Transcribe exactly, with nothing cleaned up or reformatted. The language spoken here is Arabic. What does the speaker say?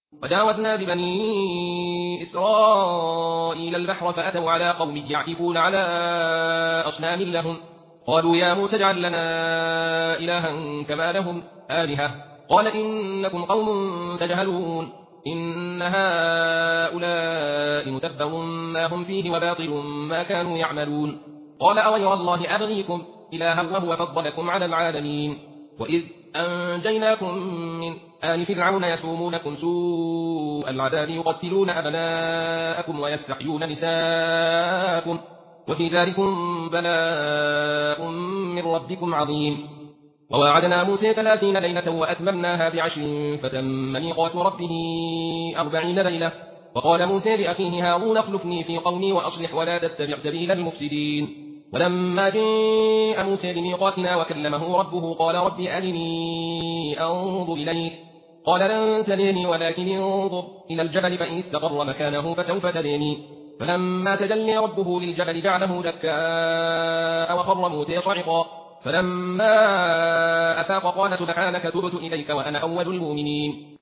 وجاوزنا ببني إسرائيل البحر فأتوا على قوم يعكفون على أصنام لهم قالوا يا موسى اجعل لنا إلها كما لهم آلهة قال إنكم قوم تجهلون إن هؤلاء متبر ما هم فيه وباطل ما كانوا يعملون قال أغير الله أبغيكم إلها وهو فضلكم على العالمين وإذ أنجيناكم من آل فرعون يسومونكم سوء العذاب يقتلون أبناءكم ويستحيون نساءكم وفي ذلكم بلاء من ربكم عظيم وواعدنا موسى ثلاثين ليلة وأتممناها بعشر فتم ميقات ربه أربعين ليلة وقال موسى لأخيه هارون اخلفني في قومي وأصلح ولا تتبع سبيل المفسدين ولما جاء موسى لميقاتنا وكلمه ربه قال رب أرني أنظر إليك قال لن تريني ولكن انظر إلى الجبل فإن استقر مكانه فسوف تريني فلما تجلى ربه للجبل جعله دكاء وخر موسى صعقا فلما أفاق قال سبحانك تبت إليك وأنا أول المؤمنين